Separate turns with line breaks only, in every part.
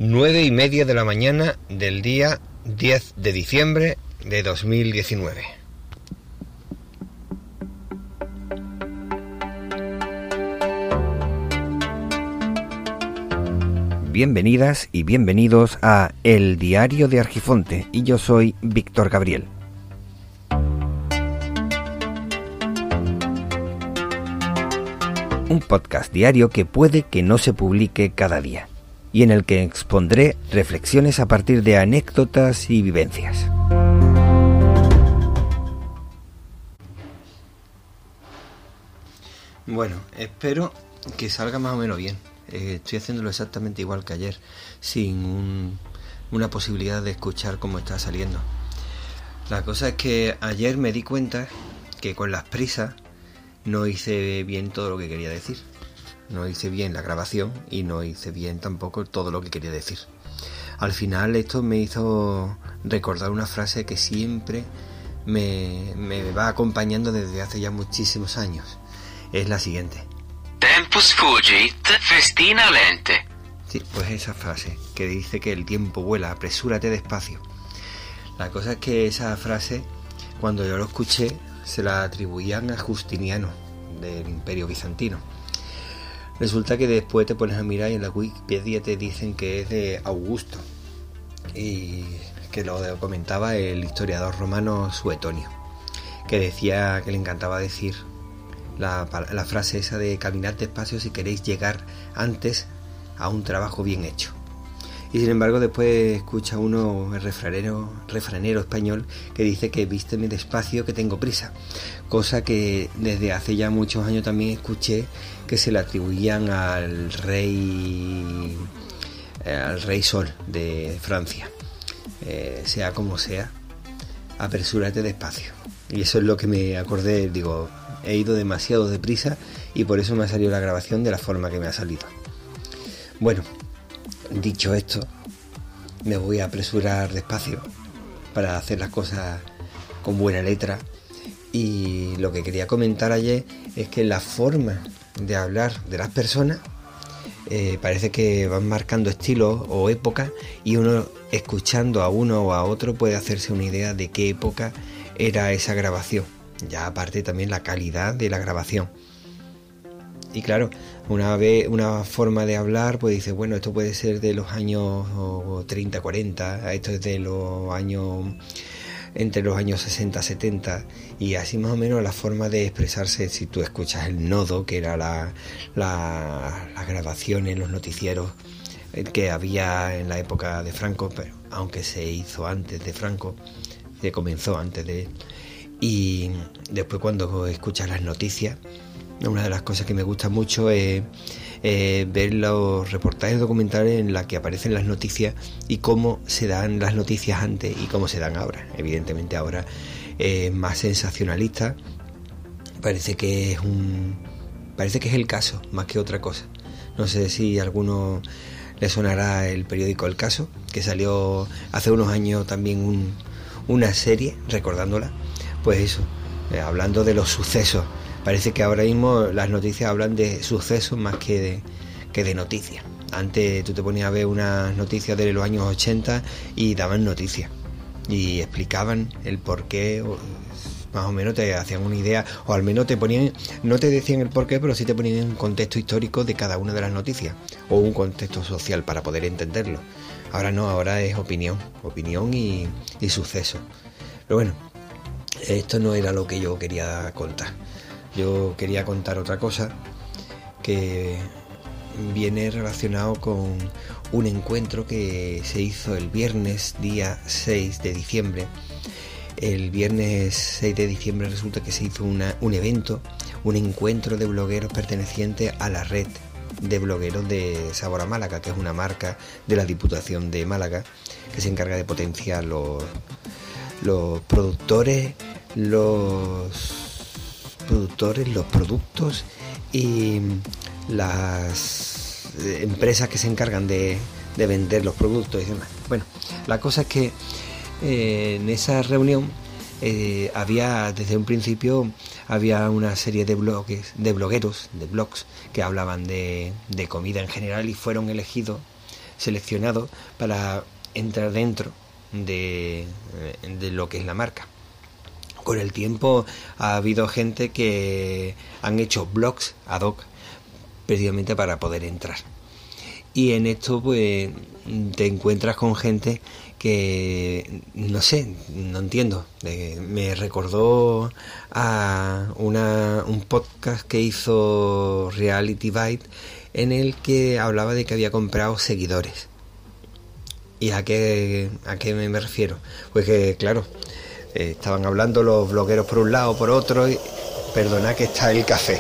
9:30 de la mañana del día 10 de diciembre de 2019. Bienvenidas y bienvenidos a El Diario de Argifonte, y yo soy Víctor Gabriel. Un podcast diario que puede que no se publique cada día, y en el que expondré reflexiones a partir de anécdotas y vivencias. Bueno, espero que salga más o menos bien. Estoy haciéndolo exactamente igual que ayer, sin una posibilidad de escuchar cómo está saliendo. La cosa es que ayer me di cuenta que con las prisas no hice bien todo lo que quería decir. No hice bien la grabación y no hice bien tampoco todo lo que quería decir. Al final esto me hizo recordar una frase que siempre me va acompañando desde hace ya muchísimos años. Es la siguiente:
Tempus fugit, festina lente.
Sí, pues esa frase que dice que el tiempo vuela, apresúrate despacio. La cosa es que esa frase, cuando yo lo escuché, se la atribuían a Justiniano del Imperio Bizantino. Resulta que después te pones a mirar y en la Wikipedia te dicen que es de Augusto, y que lo comentaba el historiador romano Suetonio, que decía que le encantaba decir la frase esa de caminad despacio si queréis llegar antes a un trabajo bien hecho. Y sin embargo después escucha uno el refranero español que dice que vísteme despacio que tengo prisa, cosa que desde hace ya muchos años también escuché que se le atribuían al rey Sol de Francia. Sea como sea, apresúrate despacio. Y eso es lo que me acordé. Digo, he ido demasiado deprisa y por eso me ha salido la grabación de la forma que me ha salido. Bueno, dicho esto, me voy a apresurar despacio para hacer las cosas con buena letra. Y lo que quería comentar ayer es que la forma de hablar de las personas parece que van marcando estilos o épocas, y uno, escuchando a uno o a otro, puede hacerse una idea de qué época era esa grabación. Ya aparte también la calidad de la grabación. Y claro, una forma de hablar, pues dice, bueno, esto puede ser de los años 30, 40, esto es de los años, entre los años 60, 70, y así más o menos la forma de expresarse. Si tú escuchas el Nodo, que era la grabación en los noticieros que había en la época de Franco, pero aunque se hizo antes de Franco, se comenzó antes de él. Y después cuando escuchas las noticias, una de las cosas que me gusta mucho es ver los reportajes documentales en los que aparecen las noticias y cómo se dan las noticias antes y cómo se dan ahora. Evidentemente ahora es más sensacionalista. Parece que es el Caso más que otra cosa. No sé si a alguno le sonará el periódico El Caso, que salió hace unos años también una serie recordándola. Pues eso, hablando de los sucesos. Parece que ahora mismo las noticias hablan de sucesos más que de noticias. Antes tú te ponías a ver unas noticias de los años 80 y daban noticias y explicaban el porqué, más o menos te hacían una idea, o al menos te ponían, no te decían el porqué, pero sí te ponían un contexto histórico de cada una de las noticias, o un contexto social para poder entenderlo. Ahora no, ahora es opinión y suceso. Pero bueno, esto no era lo que yo quería contar. Yo quería contar otra cosa que viene relacionado con un encuentro que se hizo el viernes día 6 de diciembre. El viernes 6 de diciembre resulta que se hizo un evento, un encuentro de blogueros pertenecientes a la red de blogueros de Sabor a Málaga, que es una marca de la Diputación de Málaga que se encarga de potenciar los productores, los productos y las empresas que se encargan de vender los productos y demás. Bueno, la cosa es que en esa reunión había desde un principio una serie de blogs que hablaban de comida en general, y fueron elegidos seleccionados para entrar dentro de lo que es la marca. Con el tiempo ha habido gente que han hecho blogs ad hoc precisamente para poder entrar. Y en esto pues te encuentras con gente que no sé, no entiendo. Me recordó a un podcast que hizo Reality Byte, en el que hablaba de que había comprado seguidores. ¿Y a qué me refiero? Pues que claro, estaban hablando los blogueros por un lado, por otro, y perdona que está el café.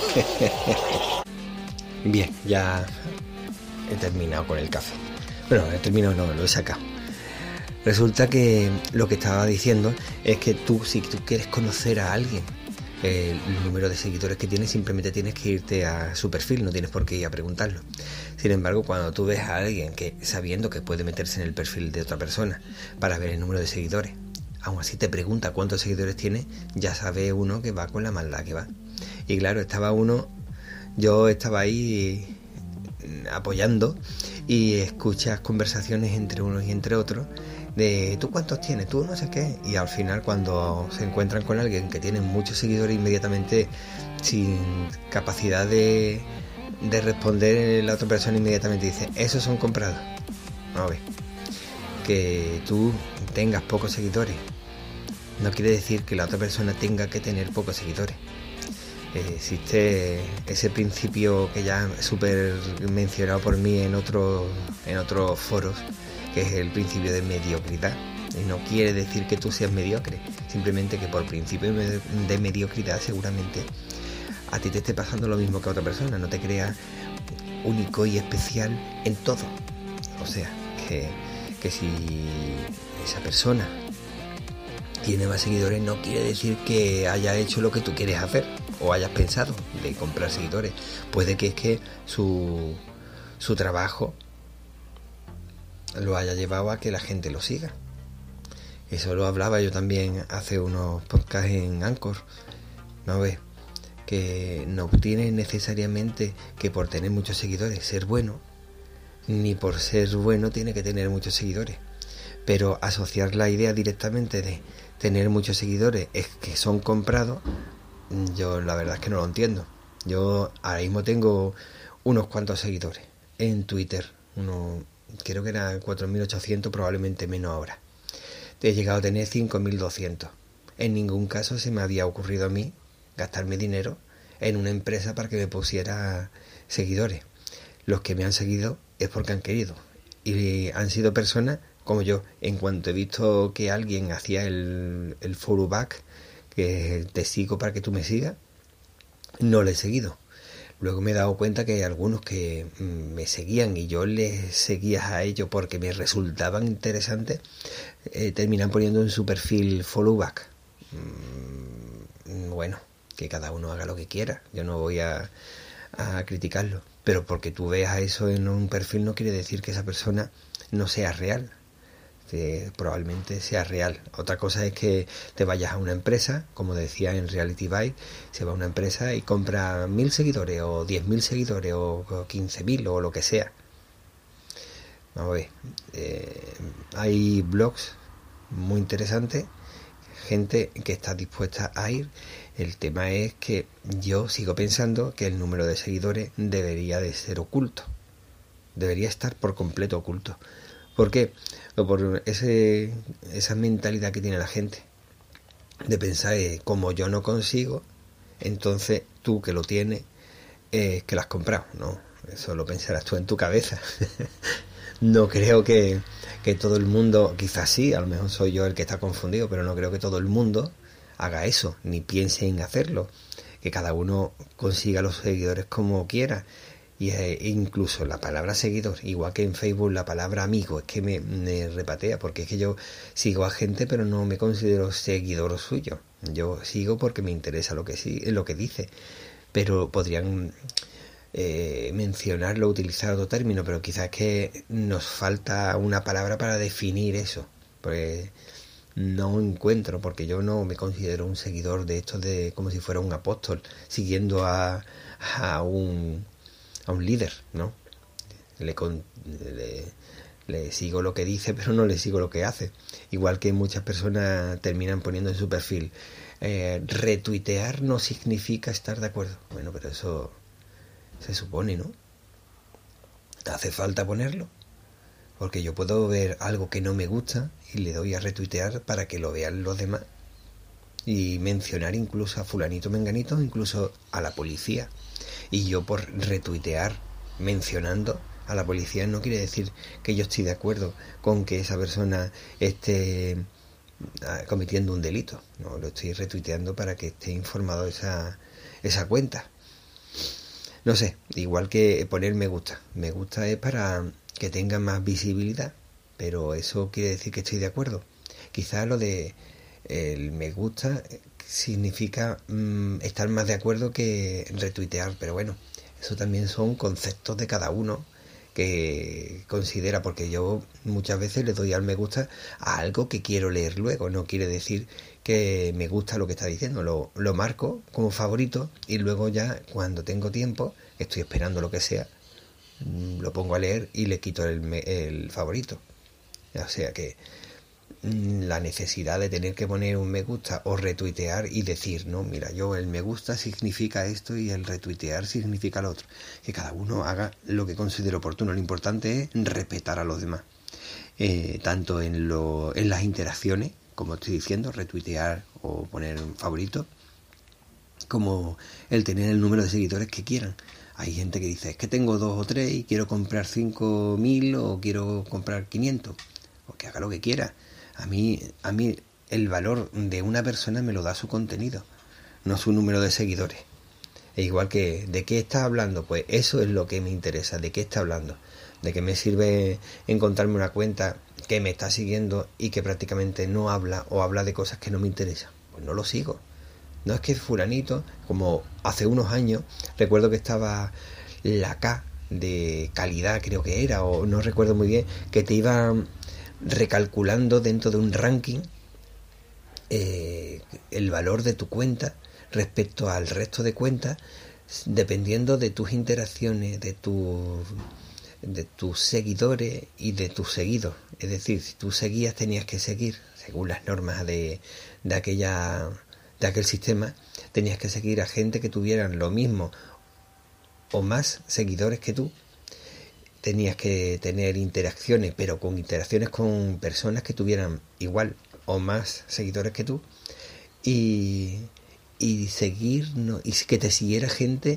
Bien, ya he terminado con el café. Bueno, he terminado, no, lo he sacado. Resulta que lo que estaba diciendo es que si tú quieres conocer a alguien, el número de seguidores que tiene, simplemente tienes que irte a su perfil, no tienes por qué ir a preguntarlo. Sin embargo, cuando tú ves a alguien que, sabiendo que puede meterse en el perfil de otra persona para ver el número de seguidores, aún así te pregunta cuántos seguidores tiene, ya sabe uno que va con la maldad que va. Y claro, yo estaba ahí apoyando, y escuchas conversaciones entre unos y entre otros de ¿tú cuántos tienes? ¿Tú no sé qué? Y al final, cuando se encuentran con alguien que tiene muchos seguidores, inmediatamente, sin capacidad de responder, la otra persona inmediatamente dice esos son comprados. A ver, que tú tengas pocos seguidores no quiere decir que la otra persona tenga que tener pocos seguidores. Existe ese principio que ya es súper mencionado por mí en otros foros, que es el principio de mediocridad. Y no quiere decir que tú seas mediocre, simplemente que por principio de mediocridad seguramente a ti te esté pasando lo mismo que a otra persona. No te creas único y especial en todo. O sea, que si esa persona tiene más seguidores, no quiere decir que haya hecho lo que tú quieres hacer o hayas pensado de comprar seguidores. Puede que es que su trabajo lo haya llevado a que la gente lo siga. Eso lo hablaba yo también hace unos podcasts en Anchor. ¿No ves? Que no tiene necesariamente que por tener muchos seguidores ser bueno, ni por ser bueno tiene que tener muchos seguidores. Pero asociar la idea directamente de tener muchos seguidores es que son comprados, yo la verdad es que no lo entiendo. Yo ahora mismo tengo unos cuantos seguidores en Twitter, creo que eran 4.800, probablemente menos ahora. He llegado a tener 5.200. En ningún caso se me había ocurrido a mí gastarme dinero en una empresa para que me pusiera seguidores. Los que me han seguido es porque han querido, y han sido personas como yo. En cuanto he visto que alguien hacía el follow back, que te sigo para que tú me sigas, no le he seguido. Luego me he dado cuenta que hay algunos que me seguían y yo les seguía a ellos porque me resultaban interesantes, terminan poniendo en su perfil follow back. Bueno, que cada uno haga lo que quiera, yo no voy a criticarlo, pero porque tú veas eso en un perfil no quiere decir que esa persona no sea real. Probablemente sea real. Otra cosa es que te vayas a una empresa, como decía en Reality Byte, se va a una empresa y compra 1.000 seguidores o 10.000 seguidores o 15.000 o lo que sea. Vamos a ver, hay blogs muy interesantes, gente que está dispuesta a ir. El tema es que yo sigo pensando que el número de seguidores debería de ser oculto, debería estar por completo oculto. ¿Por qué? Por esa mentalidad que tiene la gente de pensar, como yo no consigo, entonces tú que lo tienes, que lo has comprado. No, eso lo pensarás tú en tu cabeza. No creo que todo el mundo, quizás sí, a lo mejor soy yo el que está confundido, pero no creo que todo el mundo haga eso, ni piense en hacerlo. Que cada uno consiga los seguidores como quiera. Y incluso la palabra seguidor, igual que en Facebook la palabra amigo, es que me repatea, porque es que yo sigo a gente pero no me considero seguidor suyo. Yo sigo porque me interesa lo que dice, pero podrían mencionarlo, utilizar otro término, pero quizás es que nos falta una palabra para definir eso. Pues no encuentro, porque yo no me considero un seguidor de estos de como si fuera un apóstol siguiendo a un líder, ¿no? Le sigo lo que dice, pero no le sigo lo que hace. Igual que muchas personas terminan poniendo en su perfil, retuitear no significa estar de acuerdo. Bueno, pero eso se supone, ¿no? ¿Hace falta ponerlo? Porque yo puedo ver algo que no me gusta y le doy a retuitear para que lo vean los demás. Y mencionar incluso a fulanito menganito, incluso a la policía. Y yo por retuitear mencionando a la policía no quiere decir que yo estoy de acuerdo con que esa persona esté cometiendo un delito. No, lo estoy retuiteando para que esté informado esa cuenta. No sé, igual que poner me gusta. Me gusta es para que tenga más visibilidad, pero eso quiere decir que estoy de acuerdo. Quizás lo de el me gusta significa estar más de acuerdo que retuitear, pero bueno, eso también son conceptos de cada uno que considera, porque yo muchas veces le doy al me gusta a algo que quiero leer luego. No quiere decir que me gusta lo que está diciendo, lo marco como favorito y luego ya cuando tengo tiempo, estoy esperando lo que sea, lo pongo a leer y le quito el favorito. O sea que la necesidad de tener que poner un me gusta o retuitear y decir, no, mira, yo el me gusta significa esto y el retuitear significa lo otro. Que cada uno haga lo que considere oportuno. Lo importante es respetar a los demás. Tanto en las interacciones, como estoy diciendo, retuitear o poner un favorito, como el tener el número de seguidores que quieran. Hay gente que dice, es que tengo 2 o 3 y quiero comprar 5.000 o quiero comprar 500. O que haga lo que quiera. A mí el valor de una persona me lo da su contenido, no su número de seguidores. E igual que, ¿de qué está hablando? Pues eso es lo que me interesa, ¿de qué está hablando? ¿De qué me sirve encontrarme una cuenta que me está siguiendo y que prácticamente no habla o habla de cosas que no me interesan? Pues no lo sigo. No es que fulanito, como hace unos años, recuerdo que estaba la K de calidad, creo que era, o no recuerdo muy bien, que te iba recalculando dentro de un ranking el valor de tu cuenta respecto al resto de cuentas, dependiendo de tus interacciones, de tus seguidores y de tus seguidos. Es decir, si tú seguías, tenías que seguir, según las normas de aquel sistema, tenías que seguir a gente que tuvieran lo mismo o más seguidores que tú. Tenías que tener interacciones, pero con interacciones con personas que tuvieran igual o más seguidores que tú, y seguir, ¿no? Y que te siguiera gente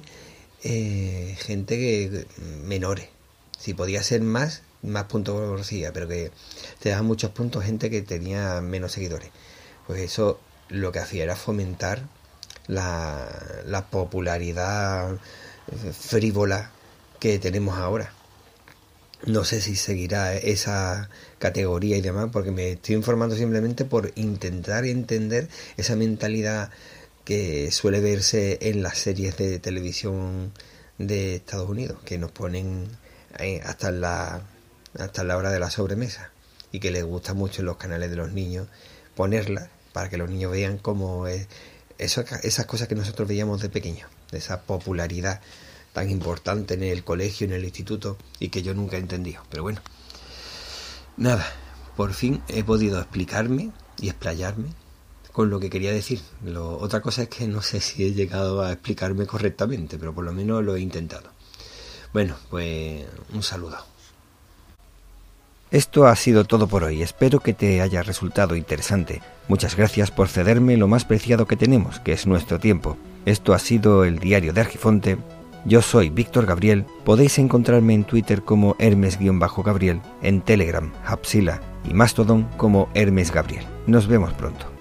que menores. Si podía ser más puntos recibía, pero que te daban muchos puntos gente que tenía menos seguidores. Pues eso lo que hacía era fomentar la popularidad frívola que tenemos ahora. No sé si seguirá esa categoría y demás, porque me estoy informando simplemente por intentar entender esa mentalidad que suele verse en las series de televisión de Estados Unidos, que nos ponen hasta la hora de la sobremesa, y que les gusta mucho en los canales de los niños ponerla para que los niños vean cómo es esas cosas que nosotros veíamos de pequeños, de esa popularidad tan importante en el colegio, en el instituto, y que yo nunca he entendido. Pero bueno, nada, por fin he podido explicarme y explayarme con lo que quería decir. Otra cosa es que no sé si he llegado a explicarme correctamente, pero por lo menos lo he intentado. Bueno, pues un saludo. Esto ha sido todo por hoy. Espero que te haya resultado interesante. Muchas gracias por cederme lo más preciado que tenemos, que es nuestro tiempo. Esto ha sido el Diario de Argifonte. Yo soy Víctor Gabriel. Podéis encontrarme en Twitter como Hermes-Gabriel, en Telegram, Hapsila y Mastodon como Hermes Gabriel. Nos vemos pronto.